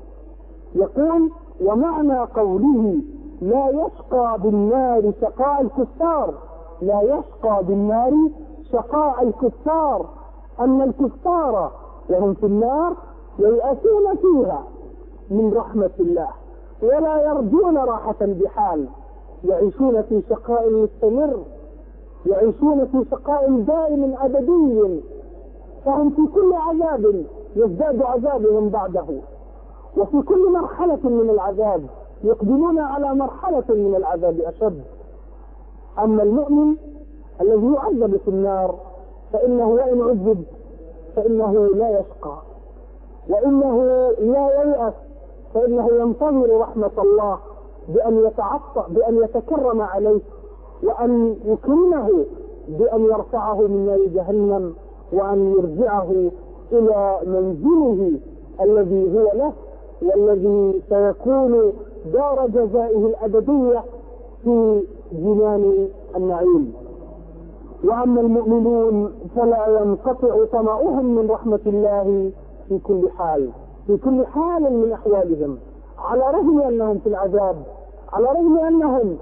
يقول ومعنى قوله لا يشقى بالنار شقاء الكفار، لا يشقى بالنار شقاء الكفار، أن الكفار وهم في النار ييأسون فيها من رحمة الله ولا يرجون راحة بحال، يعيشون في شقاء مستمر، يعيشون في شقاء دائم أبدي، فهم في كل عذاب يزداد عذابهم بعده، وفي كل مرحلة من العذاب يقبلون على مرحلة من العذاب أشد. أما المؤمن الذي يعذب في النار فإنه وإن عذب فإنه لا يشقى، وإنه لا ييأس، فإنه ينتظر رحمة الله بأن يتعطى بأن يتكرم عليه وأن يكرمه بأن يرفعه من نار جهنم وأن يرجعه إلى منزله الذي هو له والذي سيكون دار جزائه الأبدية في جنان النعيم. وأما المؤمنون فلا ينقطع طمعهم من رحمة الله في كل حال، في كل حال من أحوالهم، على رغم أنهم في العذاب، على رغم أنهم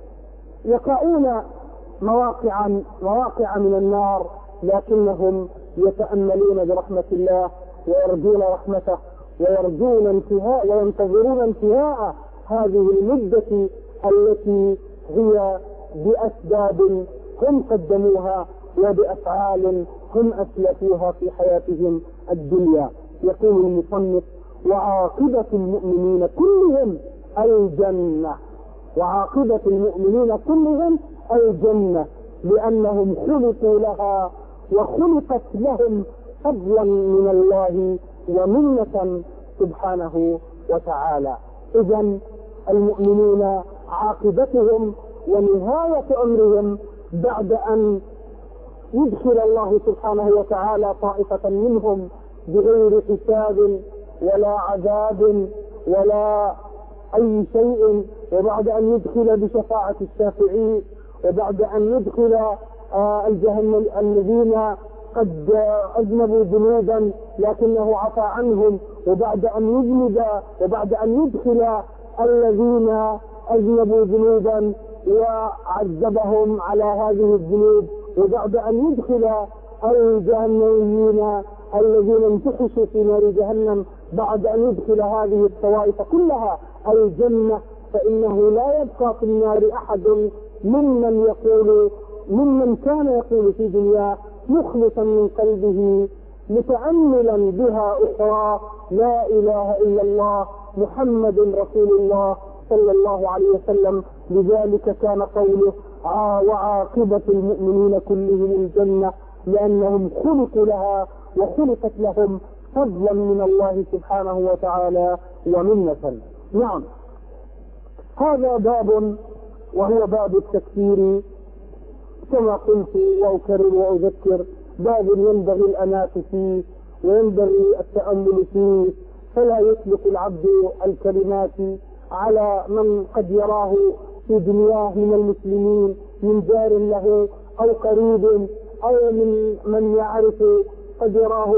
يقعون مواقع مواقع من النار، لكنهم يتأملون برحمة الله ويرجون رحمته ويرجون انتهاء وينتظرون انتهاء هذه المدة التي هي بأسباب هم قدموها وبأفعال هم أسلفوها في حياتهم الدنيا. يقول المصنف وعاقبة المؤمنين كلهم الجنة، وعاقبة المؤمنين كلهم الجنة، لأنهم خلقوا لها وخلقت لهم فضلا من الله ومنة سبحانه وتعالى. إذن المؤمنون عاقبتهم ونهاية أمرهم بعد أن يدخل الله سبحانه وتعالى طائفة منهم بغير حساب ولا عذاب ولا أي شيء، وبعد أن يدخل بشفاعة الشافعين، وبعد أن يدخل آه الجهنم الذين قد أذنبوا ذنوبا لكنه عفى عنهم، وبعد أن يذنب وبعد أن يدخل الذين أذنبوا ذنوبا وعذبهم على هذه الذنوب، وبعد أن يدخل الجهنميين الذين انتحشوا في نار جهنم، بعد أن يدخل هذه الطوائف كلها الجنة، فإنه لا يبقى في النار أحد ممن يقول ممن كان يقول في دنياه مخلصا من قلبه متأملا بها أخرى لا إله إلا الله محمد رسول الله صلى الله عليه وسلم. لذلك كان قوله وعاقبة المؤمنين كلهم الجنة، لأنهم خلقوا لها وخلقت لهم فضلا من الله سبحانه وتعالى ومنة. نعم، هذا باب وهو باب التكفير كما قلت وأكرر وأذكر، باب ينبغي الأناة فيه وينبغي التأمل فيه فلا يطلق العبد الكلمات على من قد يراه في دنياه من المسلمين من جار له أو قريب أو من من يعرف، قد يراه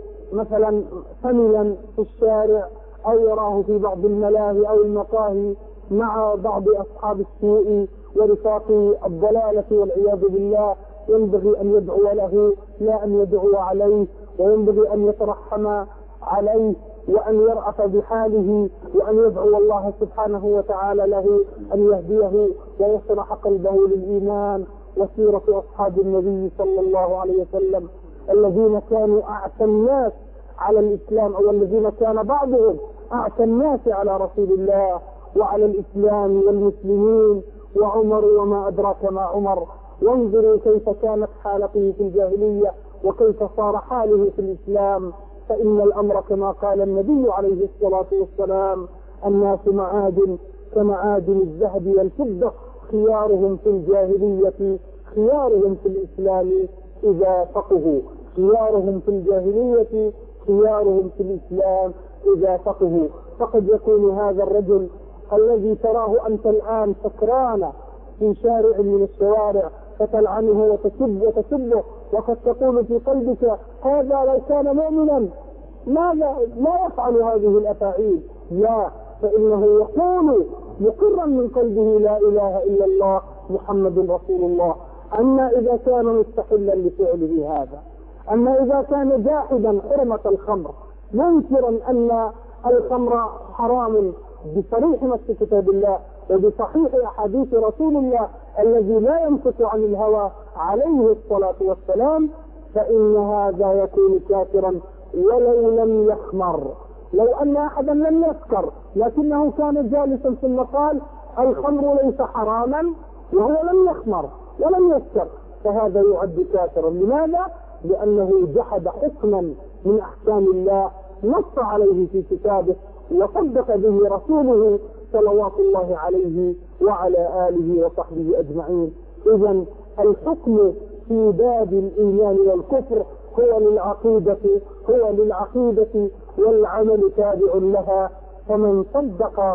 مثلا ثملا في الشارع أو يراه في بعض الملاهي أو المقاهي مع بعض أصحاب السوء ورفاق الضلالة والعياذ بالله. ينبغي أن يدعو له لا أن يدعو عليه، وينبغي أن يترحم عليه وأن يرأف بحاله، وأن يدعو الله سبحانه وتعالى له أن يهديه ويشرح قلبه للإيمان. وسيرة أصحاب النبي صلى الله عليه وسلم الذين كانوا أعتى الناس على الإسلام، أو الذين كان بعضهم أعتى الناس على رسول الله وعلى الإسلام والمسلمين، وعمر وما أدراك ما عمر. وانظروا كيف كانت حالته في الجاهلية وكيف صار حاله في الإسلام. فإن الأمر كما قال النبي عليه الصلاة والسلام: الناس معادن كمعادن الذهب والفضة، خيارهم في الجاهلية خيارهم في الإسلام إذا فقهوا. خيارهم في الجاهلية خيارهم في الإسلام إذا فقهوا. فقد يكون هذا الرجل الذي تراه أنت الآن سكرانا في شارع من الشوارع فتلعنه وتسب وتسبه، وقد تقول في قلبك: هذا لو كان مؤمنا ماذا لا يفعل هذه الأفاعيل. لا، فإنه يقول مقرا من قلبه: لا إله إلا الله محمد رسول الله. أما إذا كان مستحلا لفعله هذا، أما إذا كان جاحدا حرمة الخمر، منكرا أن الخمر حرام بصريح نص كتاب الله وبصحيح أحاديث رسول الله الذي لا ينفك عن الهوى عليه الصلاة والسلام، فإن هذا يكون كافرا ولو لم يخمر. لو أن أحدا لم يسكر لكنه كان جالسا ثم قال: الخمر ليس حراما، وهو لم يخمر ولم يسكر، فهذا يعد كافرا. لماذا؟ لأنه جحد حكما من أحكام الله نص عليه في كتابه وصدق به رسوله صلوات الله عليه وعلى آله وصحبه أجمعين. إذن الحكم في باب الإيمان والكفر هو للعقيدة هو للعقيدة والعمل تابع لها. فمن صدق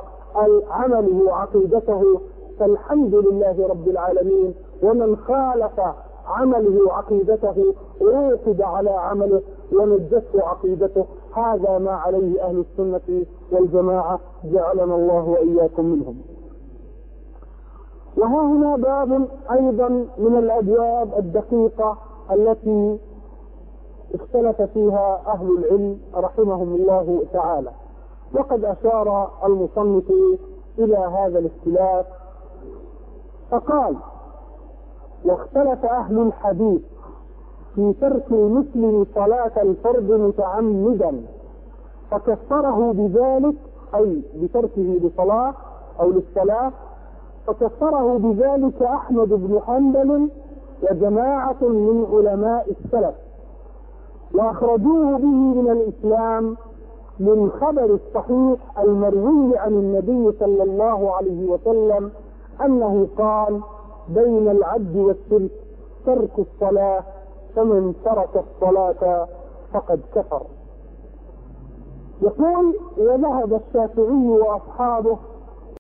عمله عقيدته فالحمد لله رب العالمين، ومن خالف عمله عقيدته رُوقِد على عمله ونجته عقيدته. هذا ما عليه أهل السنة والجماعة، جعلنا الله وإياكم منهم. وها هنا باب أيضا من الأبواب الدقيقة التي اختلف فيها أهل العلم رحمهم الله تعالى، وقد أشار المصنف إلى هذا الاختلاف فقال: واختلف أهل الحديث في ترك المسلم صلاة الفرض متعمدا فكفره بذلك، أي بتركه لصلاة أو للصلاة، فكفره بذلك أحمد بن حنبل وجماعة من علماء السلف، وأخرجوه به من الإسلام من خبر الصحيح المروي عن النبي صلى الله عليه وسلم أنه قال: بين العبد والشرك ترك الصلاة، فمن ترك الصلاة فقد كفر. يقول: وذهب الشافعي وأصحابه